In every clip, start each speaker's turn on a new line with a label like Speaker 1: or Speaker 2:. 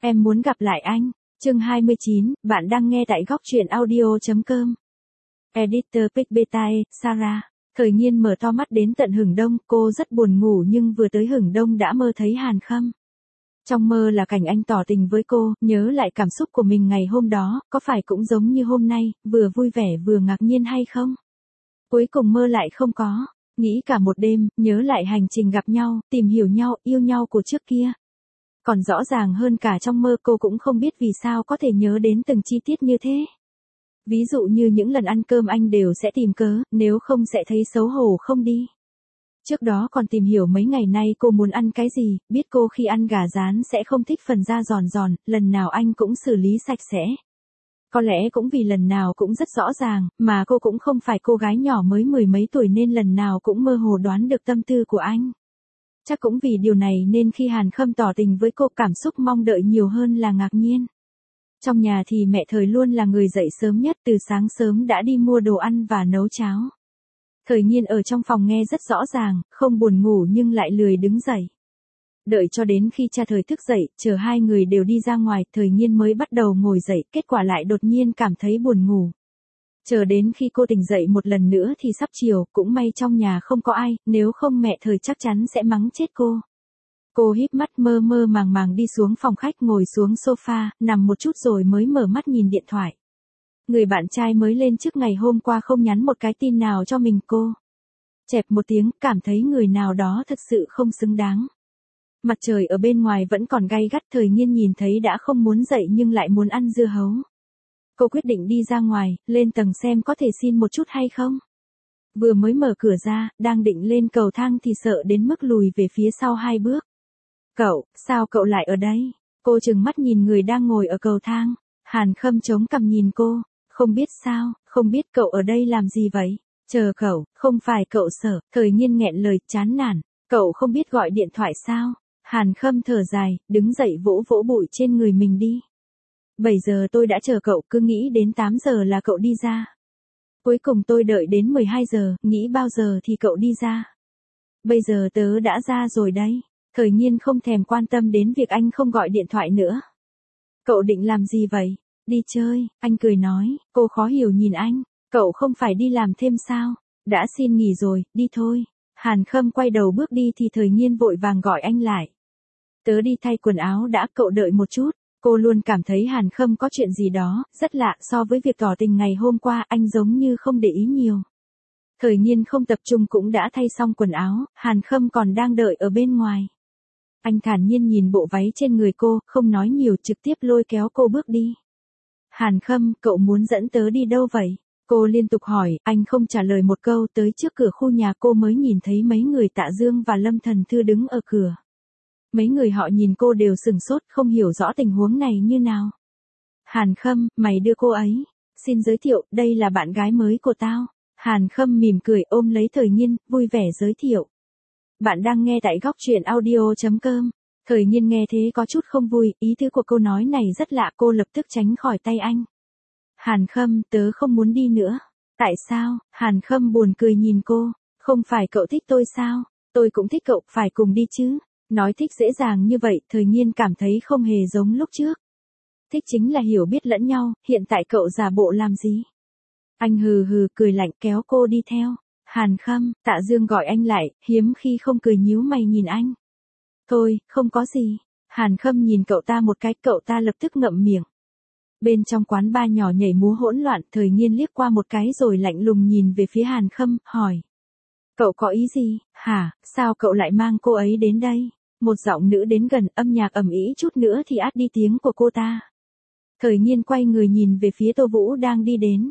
Speaker 1: Em muốn gặp lại anh. Chương 29, bạn đang nghe tại góc truyện audio.com. Editor Pick Betai, Sarah. Thời Nhiên mở to mắt đến tận hửng đông, cô rất buồn ngủ nhưng vừa tới hửng đông đã mơ thấy Hàn Khâm. Trong mơ là cảnh anh tỏ tình với cô, nhớ lại cảm xúc của mình ngày hôm đó, có phải cũng giống như hôm nay, vừa vui vẻ vừa ngạc nhiên hay không? Cuối cùng mơ lại không có, nghĩ cả một đêm, nhớ lại hành trình gặp nhau, tìm hiểu nhau, yêu nhau của trước kia. Còn rõ ràng hơn cả trong mơ cô cũng không biết vì sao có thể nhớ đến từng chi tiết như thế. Ví dụ như những lần ăn cơm anh đều sẽ tìm cớ, nếu không sẽ thấy xấu hổ không đi. Trước đó còn tìm hiểu mấy ngày nay cô muốn ăn cái gì, biết cô khi ăn gà rán sẽ không thích phần da giòn giòn, lần nào anh cũng xử lý sạch sẽ. Có lẽ cũng vì lần nào cũng rất rõ ràng, mà cô cũng không phải cô gái nhỏ mới mười mấy tuổi nên lần nào cũng mơ hồ đoán được tâm tư của anh. Chắc cũng vì điều này nên khi Hàn Khâm tỏ tình với cô cảm xúc mong đợi nhiều hơn là ngạc nhiên. Trong nhà thì mẹ Thời luôn là người dậy sớm nhất, từ sáng sớm đã đi mua đồ ăn và nấu cháo. Thời Nhiên ở trong phòng nghe rất rõ ràng, không buồn ngủ nhưng lại lười đứng dậy. Đợi cho đến khi cha Thời thức dậy, chờ hai người đều đi ra ngoài, Thời Nhiên mới bắt đầu ngồi dậy, kết quả lại đột nhiên cảm thấy buồn ngủ. Chờ đến khi cô tỉnh dậy một lần nữa thì sắp chiều, cũng may trong nhà không có ai, nếu không mẹ Thời chắc chắn sẽ mắng chết cô. Cô híp mắt mơ mơ màng màng đi xuống phòng khách, ngồi xuống sofa, nằm một chút rồi mới mở mắt nhìn điện thoại. Người bạn trai mới lên trước ngày hôm qua không nhắn một cái tin nào cho mình. Cô chẹp một tiếng, cảm thấy người nào đó thực sự không xứng đáng. Mặt trời ở bên ngoài vẫn còn gay gắt, Thời Nhiên nhìn thấy đã không muốn dậy nhưng lại muốn ăn dưa hấu. Cô quyết định đi ra ngoài, lên tầng xem có thể xin một chút hay không. Vừa mới mở cửa ra, đang định lên cầu thang thì sợ đến mức lùi về phía sau hai bước. Cậu, sao cậu lại ở đây? Cô trừng mắt nhìn người đang ngồi ở cầu thang. Hàn Khâm chống cằm nhìn cô. Không biết sao, không biết cậu ở đây làm gì vậy? Chờ cậu, không phải cậu sợ. Thời Nhiên nghẹn lời, chán nản. Cậu không biết gọi điện thoại sao? Hàn Khâm thở dài, đứng dậy vỗ vỗ bụi trên người mình đi. 7 giờ tôi đã chờ cậu, cứ nghĩ đến 8 giờ là cậu đi ra. Cuối cùng tôi đợi đến 12 giờ, nghĩ bao giờ thì cậu đi ra. Bây giờ tớ đã ra rồi đấy. Thời Nhiên không thèm quan tâm đến việc anh không gọi điện thoại nữa. Cậu định làm gì vậy? Đi chơi, anh cười nói. Cô khó hiểu nhìn anh. Cậu không phải đi làm thêm sao? Đã xin nghỉ rồi, đi thôi. Hàn Khâm quay đầu bước đi thì Thời Nhiên vội vàng gọi anh lại. Tớ đi thay quần áo đã, cậu đợi một chút. Cô luôn cảm thấy Hàn Khâm có chuyện gì đó, rất lạ so với việc tỏ tình ngày hôm qua, anh giống như không để ý nhiều. Thời Nhiên không tập trung cũng đã thay xong quần áo, Hàn Khâm còn đang đợi ở bên ngoài. Anh thản nhiên nhìn bộ váy trên người cô, không nói nhiều, trực tiếp lôi kéo cô bước đi. Hàn Khâm, cậu muốn dẫn tớ đi đâu vậy? Cô liên tục hỏi, anh không trả lời một câu, tới trước cửa khu nhà cô mới nhìn thấy mấy người Tạ Dương và Lâm Thần Thư đứng ở cửa. Mấy người họ nhìn cô đều sừng sốt, không hiểu rõ tình huống này như nào. Hàn Khâm, mày đưa cô ấy. Xin giới thiệu, đây là bạn gái mới của tao. Hàn Khâm mỉm cười ôm lấy Thời Nhiên, vui vẻ giới thiệu. Bạn đang nghe tại góc truyện audio.com. Thời Nhiên nghe thế có chút không vui, ý tứ của câu nói này rất lạ, cô lập tức tránh khỏi tay anh. Hàn Khâm, tớ không muốn đi nữa. Tại sao? Hàn Khâm buồn cười nhìn cô. Không phải cậu thích tôi sao? Tôi cũng thích cậu, phải cùng đi chứ. Nói thích dễ dàng như vậy, Thời Nhiên cảm thấy không hề giống lúc trước. Thích chính là hiểu biết lẫn nhau, hiện tại cậu giả bộ làm gì? Anh hừ hừ cười lạnh kéo cô đi theo. Hàn Khâm, Tạ Dương gọi anh lại, hiếm khi không cười nhíu mày nhìn anh. Thôi, không có gì. Hàn Khâm nhìn cậu ta một cái, cậu ta lập tức ngậm miệng. Bên trong quán bar nhỏ nhảy múa hỗn loạn, Thời Nhiên liếc qua một cái rồi lạnh lùng nhìn về phía Hàn Khâm, hỏi. Cậu có ý gì? Hả, sao cậu lại mang cô ấy đến đây? Một giọng nữ đến gần, âm nhạc ầm ĩ chút nữa thì át đi tiếng của cô ta. Thời Nhiên quay người nhìn về phía Tô Vũ đang đi đến.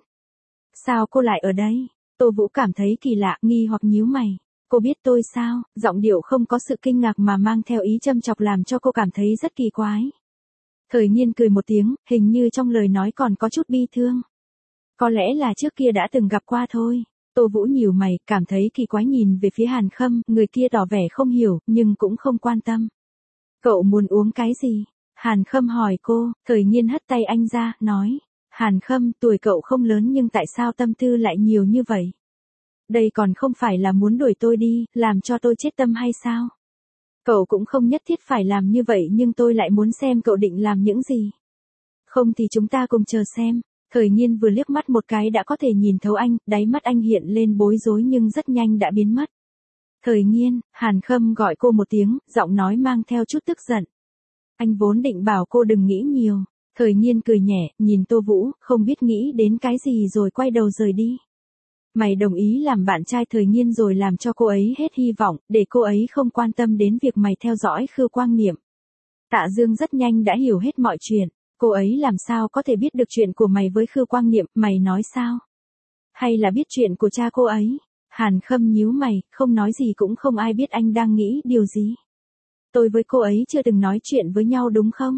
Speaker 1: Sao cô lại ở đây? Tô Vũ cảm thấy kỳ lạ, nghi hoặc nhíu mày. Cô biết tôi sao? Giọng điệu không có sự kinh ngạc mà mang theo ý châm chọc làm cho cô cảm thấy rất kỳ quái. Thời Nhiên cười một tiếng, hình như trong lời nói còn có chút bi thương. Có lẽ là trước kia đã từng gặp qua thôi. Tô Vũ nhíu mày, cảm thấy kỳ quái nhìn về phía Hàn Khâm, người kia tỏ vẻ không hiểu, nhưng cũng không quan tâm. Cậu muốn uống cái gì? Hàn Khâm hỏi cô, Thời Nhiên hất tay anh ra, nói. Hàn Khâm, tuổi cậu không lớn nhưng tại sao tâm tư lại nhiều như vậy? Đây còn không phải là muốn đuổi tôi đi, làm cho tôi chết tâm hay sao? Cậu cũng không nhất thiết phải làm như vậy nhưng tôi lại muốn xem cậu định làm những gì. Không thì chúng ta cùng chờ xem. Thời Nhiên vừa liếc mắt một cái đã có thể nhìn thấu anh, đáy mắt anh hiện lên bối rối nhưng rất nhanh đã biến mất. Thời Nhiên, Hàn Khâm gọi cô một tiếng, giọng nói mang theo chút tức giận. Anh vốn định bảo cô đừng nghĩ nhiều. Thời Nhiên cười nhẹ, nhìn Tô Vũ, không biết nghĩ đến cái gì rồi quay đầu rời đi. Mày đồng ý làm bạn trai Thời Nhiên rồi làm cho cô ấy hết hy vọng, để cô ấy không quan tâm đến việc mày theo dõi Khư Quang Niệm. Tạ Dương rất nhanh đã hiểu hết mọi chuyện. Cô ấy làm sao có thể biết được chuyện của mày với Khư Quang Niệm, mày nói sao? Hay là biết chuyện của cha cô ấy? Hàn Khâm nhíu mày, không nói gì cũng không ai biết anh đang nghĩ điều gì. Tôi với cô ấy chưa từng nói chuyện với nhau đúng không?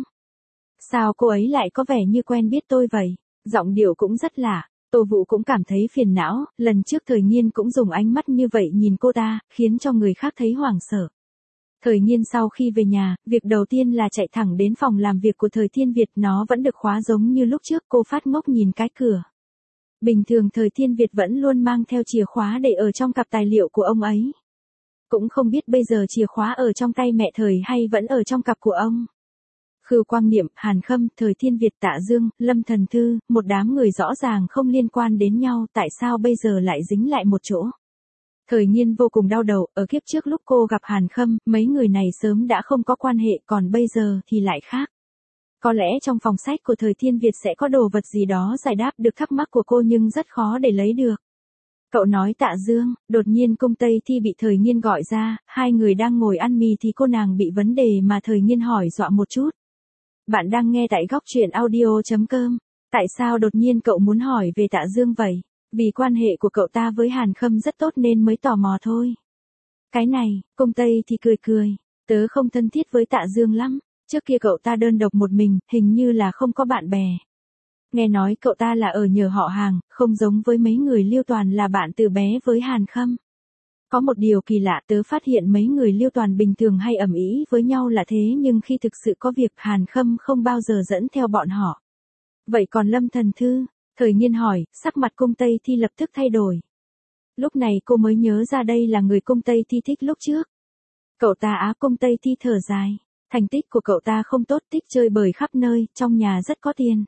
Speaker 1: Sao cô ấy lại có vẻ như quen biết tôi vậy? Giọng điệu cũng rất lạ. Tô Vũ cũng cảm thấy phiền não, lần trước Thời Nhiên cũng dùng ánh mắt như vậy nhìn cô ta, khiến cho người khác thấy hoảng sợ. Thời Nhiên sau khi về nhà, việc đầu tiên là chạy thẳng đến phòng làm việc của Thời Thiên Việt, nó vẫn được khóa giống như lúc trước, cô phát ngốc nhìn cái cửa. Bình thường Thời Thiên Việt vẫn luôn mang theo chìa khóa để ở trong cặp tài liệu của ông ấy. Cũng không biết bây giờ chìa khóa ở trong tay mẹ Thời hay vẫn ở trong cặp của ông. Khư Quang Niệm, Hàn Khâm, Thời Thiên Việt, Tạ Dương, Lâm Thần Thư, một đám người rõ ràng không liên quan đến nhau, tại sao bây giờ lại dính lại một chỗ. Thời Nhiên vô cùng đau đầu, ở kiếp trước lúc cô gặp Hàn Khâm, mấy người này sớm đã không có quan hệ, còn bây giờ thì lại khác. Có lẽ trong phòng sách của Thời Thiên Việt sẽ có đồ vật gì đó giải đáp được thắc mắc của cô nhưng rất khó để lấy được. Cậu nói Tạ Dương, đột nhiên Cung Tây Thi bị Thời Nhiên gọi ra, hai người đang ngồi ăn mì thì cô nàng bị vấn đề mà Thời Nhiên hỏi dọa một chút. Bạn đang nghe tại góc truyện audio.com. Tại sao đột nhiên cậu muốn hỏi về Tạ Dương vậy? Vì quan hệ của cậu ta với Hàn Khâm rất tốt nên mới tò mò thôi. Cái này, Cung Tây thì cười cười. Tớ không thân thiết với Tạ Dương lắm. Trước kia cậu ta đơn độc một mình, hình như là không có bạn bè. Nghe nói cậu ta là ở nhờ họ hàng, không giống với mấy người Liêu Toàn là bạn từ bé với Hàn Khâm. Có một điều kỳ lạ, tớ phát hiện mấy người Liêu Toàn bình thường hay ầm ĩ với nhau là thế nhưng khi thực sự có việc Hàn Khâm không bao giờ dẫn theo bọn họ. Vậy còn Lâm Thần Thư? Thời Nhiên hỏi, sắc mặt Cung Tây Thi lập tức thay đổi. Lúc này cô mới nhớ ra đây là người Cung Tây Thi thích lúc trước. Cậu ta á, Cung Tây Thi thở dài. Thành tích của cậu ta không tốt, thích chơi bời khắp nơi, trong nhà rất có tiền.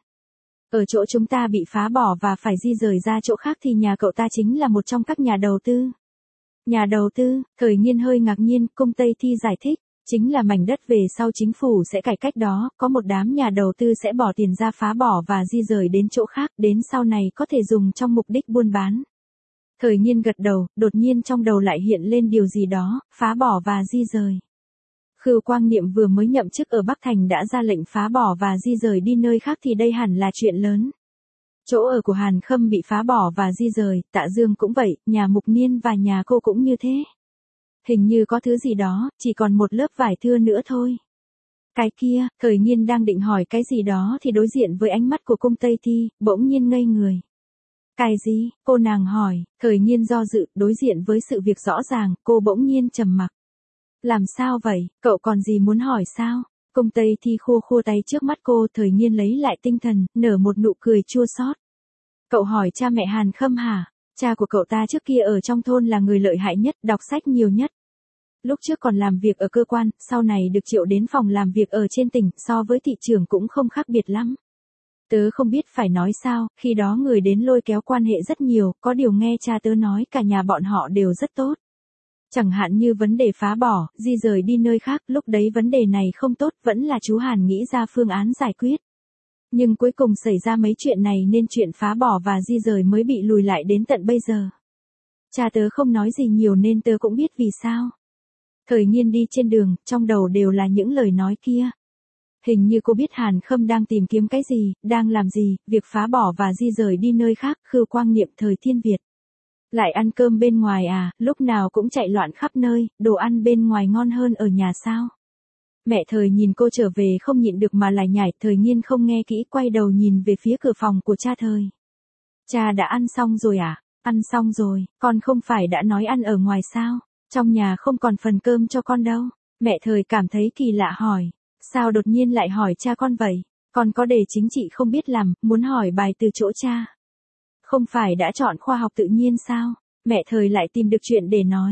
Speaker 1: Ở chỗ chúng ta bị phá bỏ và phải di rời ra chỗ khác thì nhà cậu ta chính là một trong các nhà đầu tư. Nhà đầu tư, Thời Nhiên hơi ngạc nhiên, Cung Tây Thi giải thích, chính là mảnh đất về sau chính phủ sẽ cải cách đó, có một đám nhà đầu tư sẽ bỏ tiền ra phá bỏ và di rời đến chỗ khác, đến sau này có thể dùng trong mục đích buôn bán. Thời Nhiên gật đầu, đột nhiên trong đầu lại hiện lên điều gì đó, phá bỏ và di rời. Khư Quang Niệm vừa mới nhậm chức ở Bắc Thành đã ra lệnh phá bỏ và di rời đi nơi khác thì đây hẳn là chuyện lớn. Chỗ ở của Hàn Khâm bị phá bỏ và di rời, Tạ Dương cũng vậy, nhà Mục Niên và nhà cô cũng như thế. Hình như có thứ gì đó, chỉ còn một lớp vải thưa nữa thôi. Cái kia, Thời Nhiên đang định hỏi cái gì đó thì đối diện với ánh mắt của Cung Tây Thi, bỗng nhiên ngây người. Cái gì? Cô nàng hỏi, Thời Nhiên do dự, đối diện với sự việc rõ ràng, cô bỗng nhiên trầm mặc. Làm sao vậy, cậu còn gì muốn hỏi sao? Cung Tây Thi khua khua tay trước mắt cô, Thời Nhiên lấy lại tinh thần, nở một nụ cười chua xót. Cậu hỏi cha mẹ Hàn Khâm hả? Cha của cậu ta trước kia ở trong thôn là người lợi hại nhất, đọc sách nhiều nhất. Lúc trước còn làm việc ở cơ quan, sau này được triệu đến phòng làm việc ở trên tỉnh, so với thị trường cũng không khác biệt lắm. Tớ không biết phải nói sao, khi đó người đến lôi kéo quan hệ rất nhiều, có điều nghe cha tớ nói cả nhà bọn họ đều rất tốt. Chẳng hạn như vấn đề phá bỏ, di rời đi nơi khác, lúc đấy vấn đề này không tốt, vẫn là chú Hàn nghĩ ra phương án giải quyết. Nhưng cuối cùng xảy ra mấy chuyện này nên chuyện phá bỏ và di rời mới bị lùi lại đến tận bây giờ. Cha tớ không nói gì nhiều nên tớ cũng biết vì sao. Thời Nhiên đi trên đường, trong đầu đều là những lời nói kia. Hình như cô biết Hàn Khâm đang tìm kiếm cái gì, đang làm gì, việc phá bỏ và di rời đi nơi khác, Khư Quang Niệm, Thời Thiên Việt. Lại ăn cơm bên ngoài à, lúc nào cũng chạy loạn khắp nơi, đồ ăn bên ngoài ngon hơn ở nhà sao? Mẹ Thời nhìn cô trở về không nhịn được mà lại nhảy, Thời Nhiên không nghe kỹ, quay đầu nhìn về phía cửa phòng của cha Thời. Cha đã ăn xong rồi à? Ăn xong rồi, con không phải đã nói ăn ở ngoài sao? Trong nhà không còn phần cơm cho con đâu. Mẹ Thời cảm thấy kỳ lạ hỏi. Sao đột nhiên lại hỏi cha con vậy? Con có đề chính trị không biết làm, muốn hỏi bài từ chỗ cha. Không phải đã chọn khoa học tự nhiên sao? Mẹ Thời lại tìm được chuyện để nói.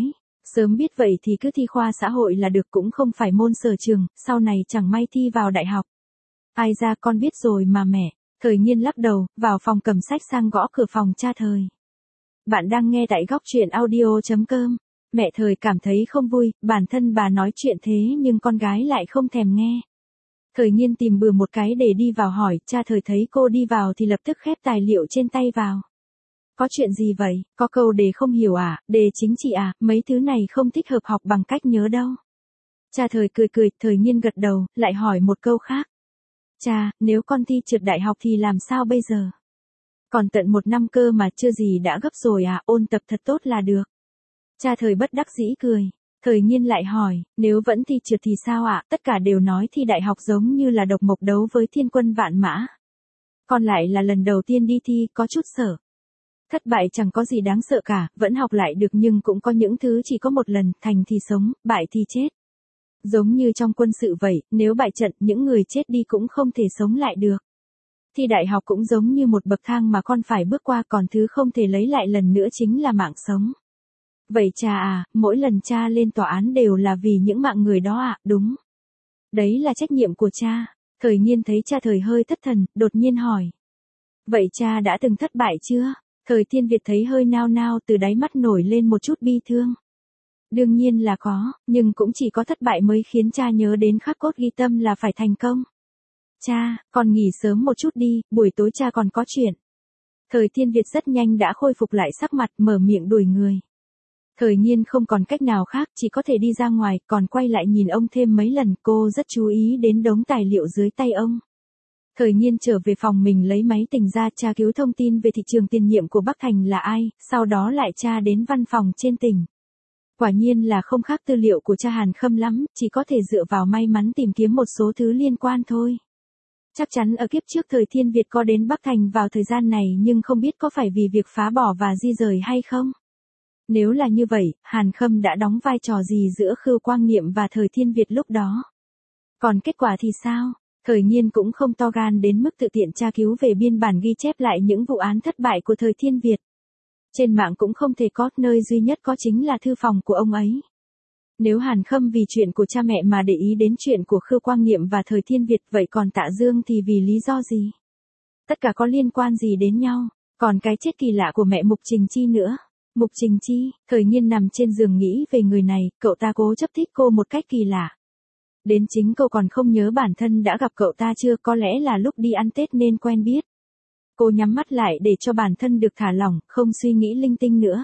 Speaker 1: Sớm biết vậy thì cứ thi khoa xã hội là được, cũng không phải môn sở trường, sau này chẳng may thi vào đại học. Ai ra con biết rồi mà mẹ. Thời Nhiên lắc đầu, vào phòng cầm sách sang gõ cửa phòng cha Thời. Bạn đang nghe tại góc truyện audio.com. Mẹ Thời cảm thấy không vui, bản thân bà nói chuyện thế nhưng con gái lại không thèm nghe. Thời Nhiên tìm bừa một cái để đi vào hỏi, cha Thời thấy cô đi vào thì lập tức khép tài liệu trên tay vào. Có chuyện gì vậy, có câu đề không hiểu à, đề chính trị à, mấy thứ này không thích hợp học bằng cách nhớ đâu. Cha Thời cười cười, Thời Nhiên gật đầu, lại hỏi một câu khác. Cha, nếu con thi trượt đại học thì làm sao bây giờ? Còn tận 1 năm cơ mà chưa gì đã gấp rồi à, ôn tập thật tốt là được. Cha Thời bất đắc dĩ cười. Thời Nhiên lại hỏi, nếu vẫn thi trượt thì sao ạ? Tất cả đều nói thi đại học giống như là độc mộc đấu với thiên quân vạn mã. Con lại là lần đầu tiên đi thi, có chút sợ. Thất bại chẳng có gì đáng sợ cả, vẫn học lại được nhưng cũng có những thứ chỉ có một lần, thành thì sống, bại thì chết. Giống như trong quân sự vậy, nếu bại trận, những người chết đi cũng không thể sống lại được. Thi đại học cũng giống như một bậc thang mà con phải bước qua, còn thứ không thể lấy lại lần nữa chính là mạng sống. Vậy cha à, mỗi lần cha lên tòa án đều là vì những mạng người đó ạ, đúng. Đấy là trách nhiệm của cha. Thời Nhiên thấy cha Thời hơi thất thần, đột nhiên hỏi. Vậy cha đã từng thất bại chưa? Thời Thiên Việt thấy hơi nao nao, từ đáy mắt nổi lên một chút bi thương. Đương nhiên là có, nhưng cũng chỉ có thất bại mới khiến cha nhớ đến khắc cốt ghi tâm là phải thành công. Cha, con nghỉ sớm một chút đi, buổi tối cha còn có chuyện. Thời Thiên Việt rất nhanh đã khôi phục lại sắc mặt, mở miệng đuổi người. Thời Nhiên không còn cách nào khác, chỉ có thể đi ra ngoài, còn quay lại nhìn ông thêm mấy lần, cô rất chú ý đến đống tài liệu dưới tay ông. Thời Nhiên trở về phòng mình lấy máy tính ra tra cứu thông tin về thị trường tiền nhiệm của Bắc Thành là ai, sau đó lại tra đến văn phòng trên tỉnh. Quả nhiên là không khác tư liệu của cha Hàn Khâm lắm, chỉ có thể dựa vào may mắn tìm kiếm một số thứ liên quan thôi. Chắc chắn ở kiếp trước Thời Thiên Việt có đến Bắc Thành vào thời gian này, nhưng không biết có phải vì việc phá bỏ và di rời hay không. Nếu là như vậy, Hàn Khâm đã đóng vai trò gì giữa Khưu Quang Niệm và Thời Thiên Việt lúc đó? Còn kết quả thì sao? Thời Nhiên cũng không to gan đến mức tự tiện tra cứu về biên bản ghi chép lại những vụ án thất bại của Thời Thiên Việt. Trên mạng cũng không thể có, nơi duy nhất có chính là thư phòng của ông ấy. Nếu Hàn Khâm vì chuyện của cha mẹ mà để ý đến chuyện của Khưu Quang Niệm và Thời Thiên Việt, vậy còn Tạ Dương thì vì lý do gì? Tất cả có liên quan gì đến nhau? Còn cái chết kỳ lạ của mẹ Mục Trình Chi nữa. Mục Trình Chi, Thời Nhiên nằm trên giường nghĩ về người này, cậu ta cố chấp thích cô một cách kỳ lạ. Đến chính cậu còn không nhớ bản thân đã gặp cậu ta chưa, có lẽ là lúc đi ăn Tết nên quen biết. Cô nhắm mắt lại để cho bản thân được thả lỏng, không suy nghĩ linh tinh nữa.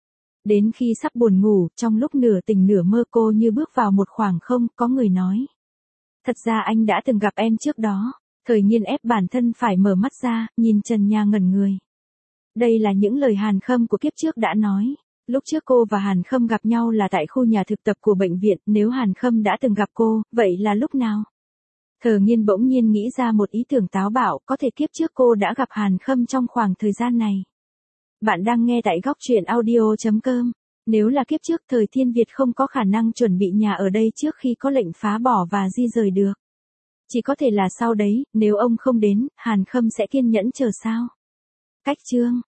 Speaker 1: Đến khi sắp buồn ngủ, trong lúc nửa tỉnh nửa mơ cô như bước vào một khoảng không, có người nói. Thật ra anh đã từng gặp em trước đó. Thời Nhiên ép bản thân phải mở mắt ra, nhìn trần nhà ngẩn người. Đây là những lời Hàn Khâm của kiếp trước đã nói. Lúc trước cô và Hàn Khâm gặp nhau là tại khu nhà thực tập của bệnh viện, nếu Hàn Khâm đã từng gặp cô, vậy là lúc nào? Thời Nhiên bỗng nhiên nghĩ ra một ý tưởng táo bạo, có thể kiếp trước cô đã gặp Hàn Khâm trong khoảng thời gian này. Bạn đang nghe tại góc truyện audio.com. Nếu là kiếp trước Thời Thiên Việt không có khả năng chuẩn bị nhà ở đây trước khi có lệnh phá bỏ và di rời được. Chỉ có thể là sau đấy, nếu ông không đến, Hàn Khâm sẽ kiên nhẫn chờ sao? Cách chương.